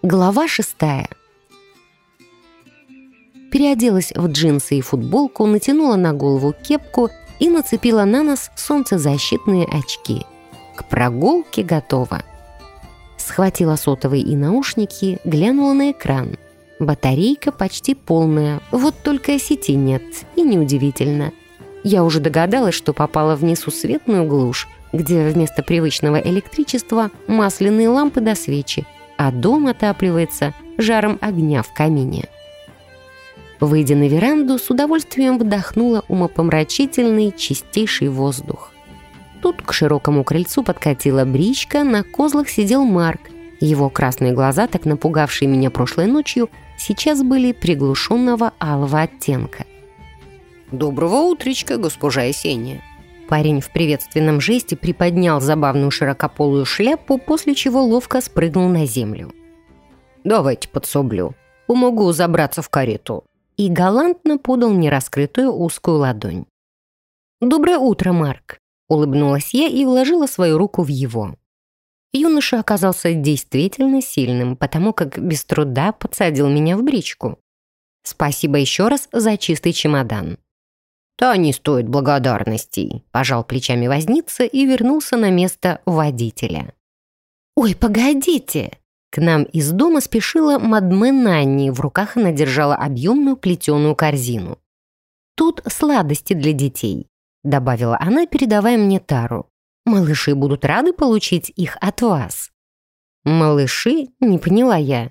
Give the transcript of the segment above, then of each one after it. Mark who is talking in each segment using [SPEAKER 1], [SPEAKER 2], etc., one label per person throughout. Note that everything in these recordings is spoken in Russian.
[SPEAKER 1] Глава 6. Переоделась в джинсы и футболку, натянула на голову кепку и нацепила на нос солнцезащитные очки. К прогулке готова. Схватила сотовый и наушники, глянула на экран. Батарейка почти полная, вот только сети нет, и неудивительно. Я уже догадалась, что попала в несусветную глушь, где вместо привычного электричества масляные лампы до свечи, а дом отапливается жаром огня в камине. Выйдя на веранду, с удовольствием вдохнула умопомрачительный чистейший воздух. Тут к широкому крыльцу подкатила бричка, на козлах сидел Марк. Его красные глаза, так напугавшие меня прошлой ночью, сейчас были приглушенного алого оттенка.
[SPEAKER 2] «Доброго утречка, госпожа Есения!»
[SPEAKER 1] Парень в приветственном жесте приподнял забавную широкополую шляпу, после чего ловко спрыгнул на землю.
[SPEAKER 2] «Давайте подсоблю. Помогу забраться в карету».
[SPEAKER 1] И галантно подал мне раскрытую узкую ладонь. «Доброе утро, Марк!» — улыбнулась я и вложила свою руку в его. Юноша оказался действительно сильным, потому как без труда подсадил меня в бричку. Спасибо еще раз за чистый чемодан.
[SPEAKER 2] «Та не стоит благодарностей», — пожал плечами возница и вернулся на место водителя.
[SPEAKER 1] «Ой, погодите!» К нам из дома спешила мадмен Анни, в руках она держала объемную плетеную корзину. «Тут сладости для детей», — добавила она, передавая мне тару. «Малыши будут рады получить их от вас». «Малыши?» — не поняла я.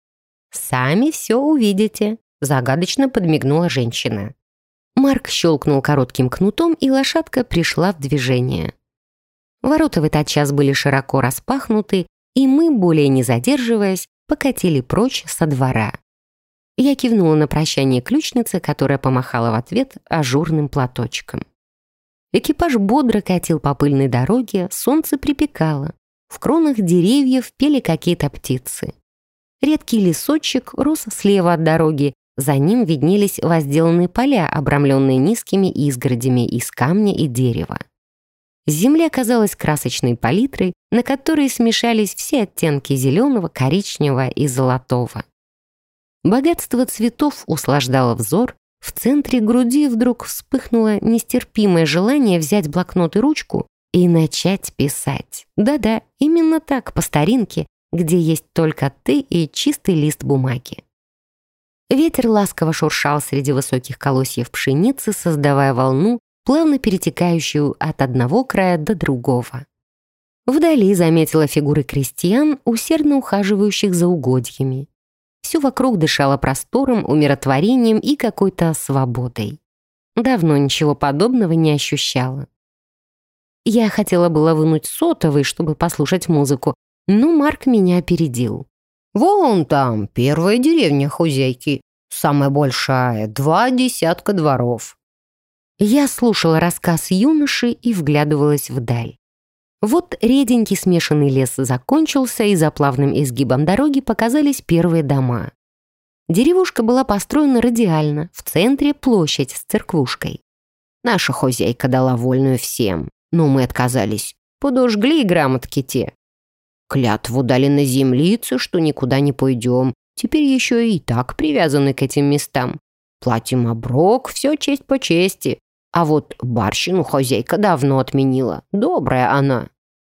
[SPEAKER 1] «Сами все увидите», — загадочно подмигнула женщина. Марк щелкнул коротким кнутом, и лошадка пришла в движение. Ворота в этот час были широко распахнуты, и мы, более не задерживаясь, покатили прочь со двора. Я кивнула на прощание ключнице, которая помахала в ответ ажурным платочком. Экипаж бодро катил по пыльной дороге, солнце припекало. В кронах деревьев пели какие-то птицы. Редкий лесочек рос слева от дороги, за ним виднелись возделанные поля, обрамленные низкими изгородями из камня и дерева. Земля казалась красочной палитрой, на которой смешались все оттенки зеленого, коричневого и золотого. Богатство цветов услаждало взор, в центре груди вдруг вспыхнуло нестерпимое желание взять блокнот и ручку и начать писать. Да-да, именно так, по старинке, где есть только ты и чистый лист бумаги. Ветер ласково шуршал среди высоких колосьев пшеницы, создавая волну, плавно перетекающую от одного края до другого. Вдали заметила фигуры крестьян, усердно ухаживающих за угодьями. Все вокруг дышало простором, умиротворением и какой-то свободой. Давно ничего подобного не ощущала. Я хотела было вынуть сотовый, чтобы послушать музыку, но Марк меня опередил.
[SPEAKER 2] «Вон там первая деревня хозяйки, самая большая, 20 дворов».
[SPEAKER 1] Я слушала рассказ юноши и вглядывалась вдаль. Вот реденький смешанный лес закончился, и за плавным изгибом дороги показались первые дома. Деревушка была построена радиально, в центре площадь с церквушкой.
[SPEAKER 2] Наша хозяйка дала вольную всем, но мы отказались. Подожгли и грамотки те. Клятву дали на землице, что никуда не пойдем. Теперь еще и так привязаны к этим местам. Платим оброк, все честь по чести. А вот барщину хозяйка давно отменила. Добрая она.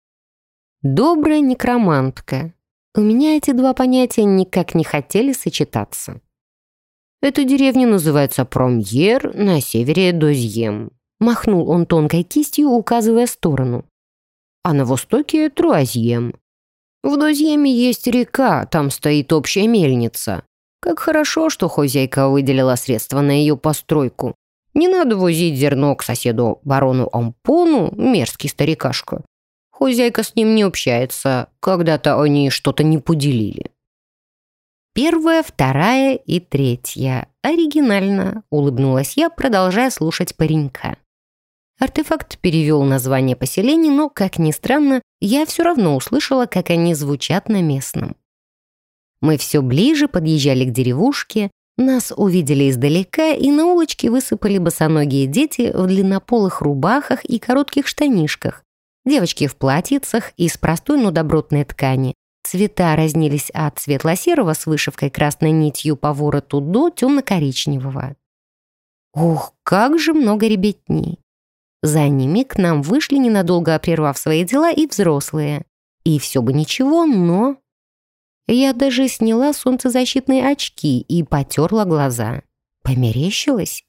[SPEAKER 1] Добрая некромантка. У меня эти два понятия никак не хотели сочетаться.
[SPEAKER 2] Эта деревня называется Промьер, на севере Дозьем.
[SPEAKER 1] Махнул он тонкой кистью, указывая сторону.
[SPEAKER 2] А на востоке Труазьем. В Дозьеме есть река, там стоит общая мельница. Как хорошо, что хозяйка выделила средства на ее постройку. Не надо возить зерно к соседу барону Ампону, мерзкий старикашка. Хозяйка с ним не общается, когда-то они что-то не поделили.
[SPEAKER 1] Первая, вторая и третья. Оригинально, улыбнулась я, продолжая слушать паренька. Артефакт перевел название поселений, но, как ни странно, я все равно услышала, как они звучат на местном. Мы все ближе подъезжали к деревушке, нас увидели издалека, и на улочке высыпали босоногие дети в длиннополых рубахах и коротких штанишках, девочки в платьицах из простой, но добротной ткани, Цвета разнились от светло-серого с вышивкой красной нитью по вороту до темно-коричневого. Ух, как же много ребятни! За ними к нам вышли, ненадолго прервав свои дела, и взрослые. И все бы ничего, но... Я даже сняла солнцезащитные очки и потерла глаза. Померещилась?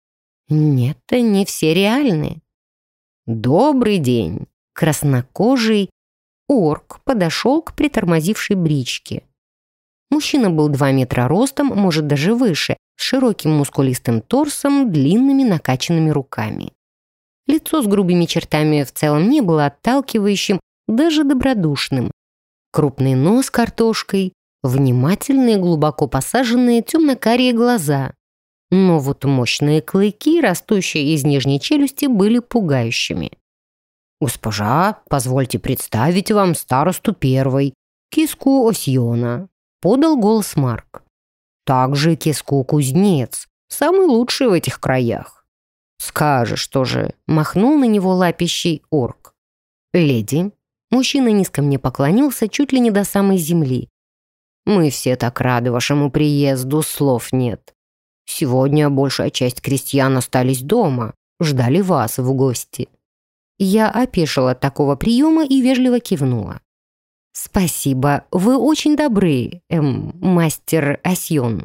[SPEAKER 1] Нет, не все реальны. «Добрый день!» Краснокожий орк подошел к притормозившей бричке. Мужчина был 2 метра ростом, может даже выше, с широким мускулистым торсом, длинными накачанными руками. Лицо с грубыми чертами в целом не было отталкивающим, даже добродушным. Крупный нос картошкой, внимательные, глубоко посаженные темно-карие глаза. Но вот мощные клыки, растущие из нижней челюсти, были пугающими. «Госпожа, позвольте представить вам старосту первой, Киску Осьона», — подал голос Марк. «Также Киску Кузнец, самый лучший в этих краях». «Скажешь тоже», — махнул на него лапищий орк. «Леди». Мужчина низко мне поклонился чуть ли не до самой земли. «Мы все так рады вашему приезду, слов нет. Сегодня большая часть крестьян остались дома, ждали вас в гости». Я опешила от такого приема и вежливо кивнула. «Спасибо, вы очень добры, мастер Осьон».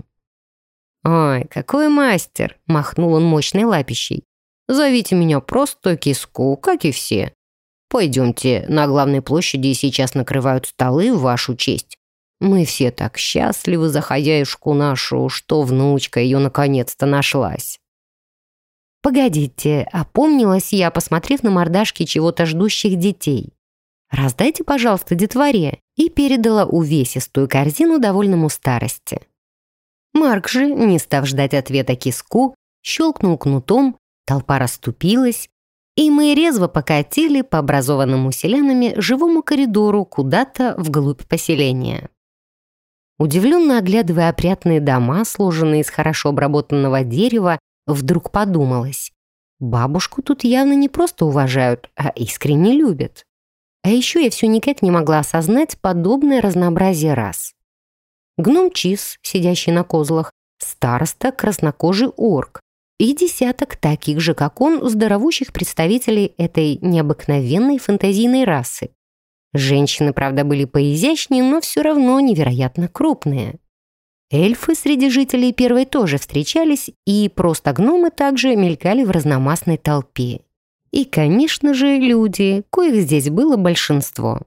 [SPEAKER 1] «Ой, какой мастер!» — махнул он мощной лапищей. «Зовите меня просто Киску, как и все. Пойдемте, на главной площади сейчас накрывают столы в вашу честь. Мы все так счастливы за хозяюшку нашу, что внучка ее наконец-то нашлась». «Погодите», — опомнилась я, посмотрев на мордашки чего-то ждущих детей. «Раздайте, пожалуйста, детворе», и передала увесистую корзину довольному старости. Марк же, не став ждать ответа Киску, щелкнул кнутом, толпа расступилась, и мы резво покатили по образованному селянами живому коридору куда-то вглубь поселения. Удивленно оглядывая опрятные дома, сложенные из хорошо обработанного дерева, вдруг подумалось: бабушку тут явно не просто уважают, а искренне любят. А еще я все никак не могла осознать подобное разнообразие рас. Гном Чиз, сидящий на козлах, староста, краснокожий орк и десяток таких же, как он, здоровущих представителей этой необыкновенной фэнтезийной расы. Женщины, правда, были поизящнее, но все равно невероятно крупные. Эльфы среди жителей первой тоже встречались, и просто гномы также мелькали в разномастной толпе. И, конечно же, люди, коих здесь было большинство.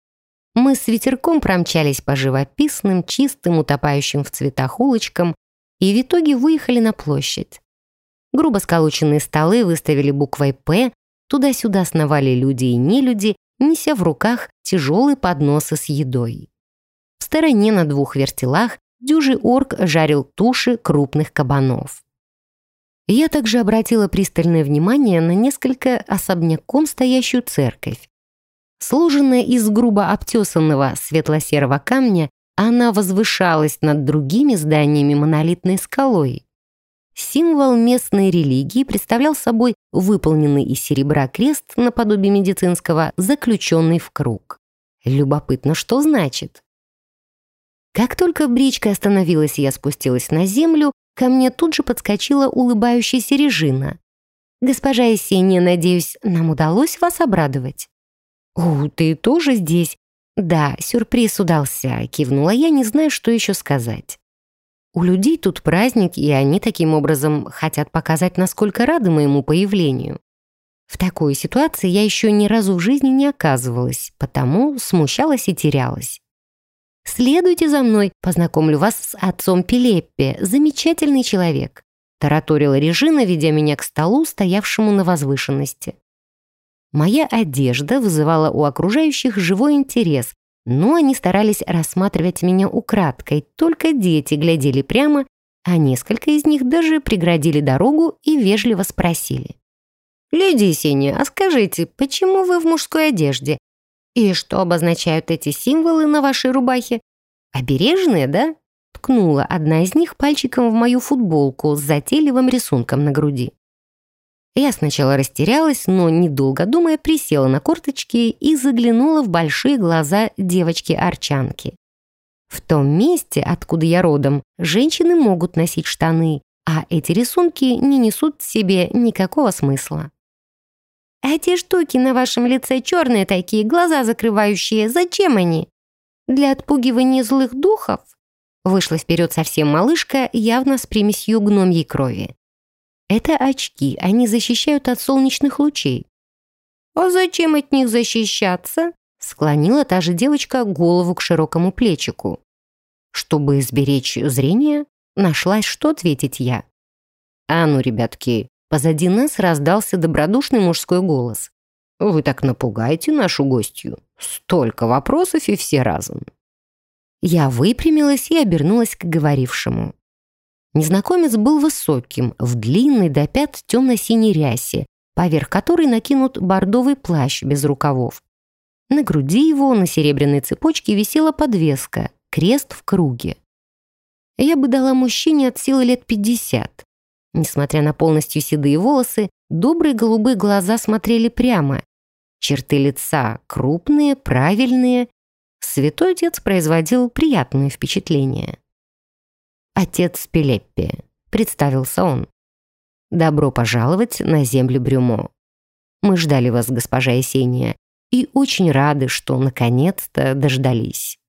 [SPEAKER 1] Мы с ветерком промчались по живописным, чистым, утопающим в цветах улочкам и в итоге выехали на площадь. Грубо сколоченные столы выставили буквой «П», туда-сюда сновали люди и нелюди, неся в руках тяжелые подносы с едой. В стороне на 2 вертелах дюжий орк жарил туши крупных кабанов. Я также обратила пристальное внимание на несколько особняком стоящую церковь. Сложенная из грубо обтесанного светло-серого камня, она возвышалась над другими зданиями монолитной скалой. Символ местной религии представлял собой выполненный из серебра крест наподобие медицинского, заключенный в круг. Любопытно, что значит. Как только бричка остановилась и я спустилась на землю, ко мне тут же подскочила улыбающаяся Режина. «Госпожа Есения, надеюсь, нам удалось вас обрадовать?» «О, ты тоже здесь?» «Да, сюрприз удался», — кивнула я, не зная, что еще сказать. У людей тут праздник, и они таким образом хотят показать, насколько рады моему появлению. В такой ситуации я еще ни разу в жизни не оказывалась, потому смущалась и терялась. «Следуйте за мной, познакомлю вас с отцом Пилеппе, замечательный человек», тараторила Режина, ведя меня к столу, стоявшему на возвышенности. Моя одежда вызывала у окружающих живой интерес, но они старались рассматривать меня украдкой, только дети глядели прямо, а несколько из них даже преградили дорогу и вежливо спросили: «Леди Есения, а скажите, почему вы в мужской одежде? И что обозначают эти символы на вашей рубахе? Обережные, да?» Ткнула одна из них пальчиком в мою футболку с затейливым рисунком на груди. Я сначала растерялась, но, недолго думая, присела на корточки и заглянула в большие глаза девочки-арчанки. В том месте, откуда я родом, женщины могут носить штаны, а эти рисунки не несут в себе никакого смысла. «А те штуки на вашем лице черные такие, глаза закрывающие, зачем они? Для отпугивания злых духов?» Вышла вперед совсем малышка, явно с примесью гномьей крови. «Это очки, они защищают от солнечных лучей». «А зачем от них защищаться?» Склонила та же девочка голову к широкому плечику. Чтобы сберечь зрение, нашлась, что ответить я. «А ну, ребятки!» Позади нас раздался добродушный мужской голос. «Вы так напугаете нашу гостью. Столько вопросов и все разом». Я выпрямилась и обернулась к говорившему. Незнакомец был высоким, в длинной до пят темно-синей рясе, поверх которой накинут бордовый плащ без рукавов. На груди его на серебряной цепочке висела подвеска, крест в круге. Я бы дала мужчине от силы лет 50. Несмотря на полностью седые волосы, добрые голубые глаза смотрели прямо. Черты лица крупные, правильные. Святой отец производил приятное впечатление. «Отец Пилеппи», — представился он. «Добро пожаловать на землю Брюмо. Мы ждали вас, госпожа Есения, и очень рады, что наконец-то дождались».